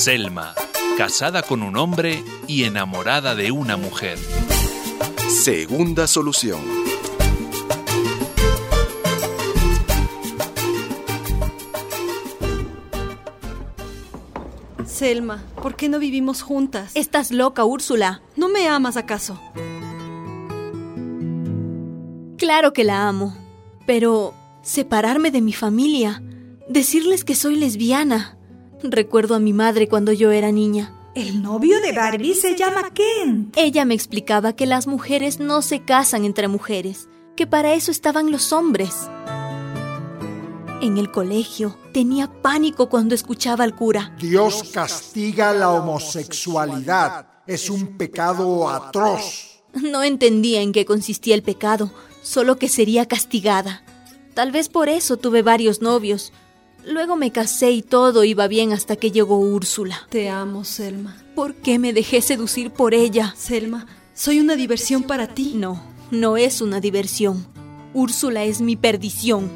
Selma, casada con un hombre y enamorada de una mujer. Segunda solución. Selma, ¿por qué no vivimos juntas? ¿Estás loca, Úrsula? ¿No me amas acaso? Claro que la amo, pero separarme de mi familia, decirles que soy lesbiana. Recuerdo a mi madre cuando yo era niña. El novio de Barbie se llama Ken. Ella me explicaba que las mujeres no se casan entre mujeres, que para eso estaban los hombres. En el colegio tenía pánico cuando escuchaba al cura. Dios castiga la homosexualidad. Es un pecado atroz. No entendía en qué consistía el pecado, solo que sería castigada. Tal vez por eso tuve varios novios. Luego me casé y todo iba bien hasta que llegó Úrsula. Te amo, Selma. ¿Por qué me dejé seducir por ella? Selma, soy una diversión para ti. No, no es una diversión. Úrsula es mi perdición.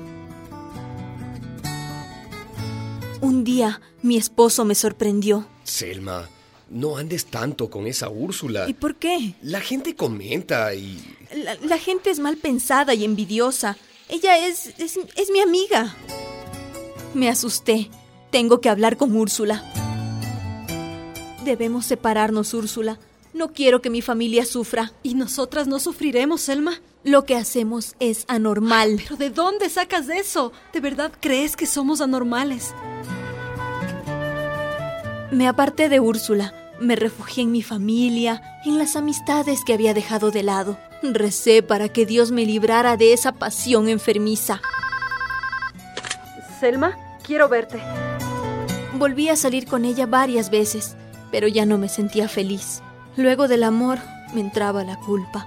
Un día, mi esposo me sorprendió. Selma, no andes tanto con esa Úrsula. ¿Y por qué? La gente comenta y... La gente es mal pensada y envidiosa. Ella es mi amiga. Me asusté. Tengo que hablar con Úrsula. Debemos separarnos, Úrsula. No quiero que mi familia sufra. ¿Y nosotras no sufriremos, Selma? Lo que hacemos es anormal. ¿Pero de dónde sacas eso? ¿De verdad crees que somos anormales? Me aparté de Úrsula. Me refugié en mi familia, en las amistades que había dejado de lado. Recé para que Dios me librara de esa pasión enfermiza. Selma, quiero verte. Volví a salir con ella varias veces, pero ya no me sentía feliz. Luego del amor, me entraba la culpa.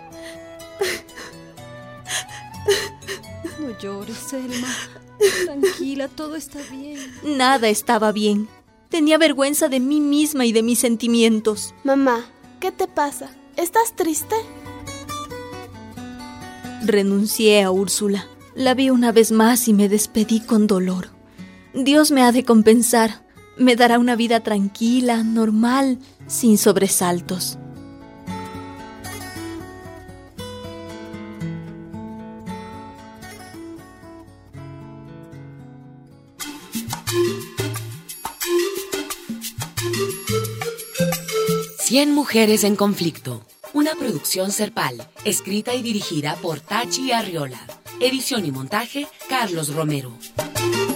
No llores, Selma. Tranquila, todo está bien. Nada estaba bien. Tenía vergüenza de mí misma y de mis sentimientos. Mamá, ¿qué te pasa? ¿Estás triste? Renuncié a Úrsula. La vi una vez más y me despedí con dolor. Dios me ha de compensar. Me dará una vida tranquila, normal, sin sobresaltos. Cien mujeres en conflicto. Una producción Serpal, escrita y dirigida por Tachi Arriola. Edición y montaje, Carlos Romero.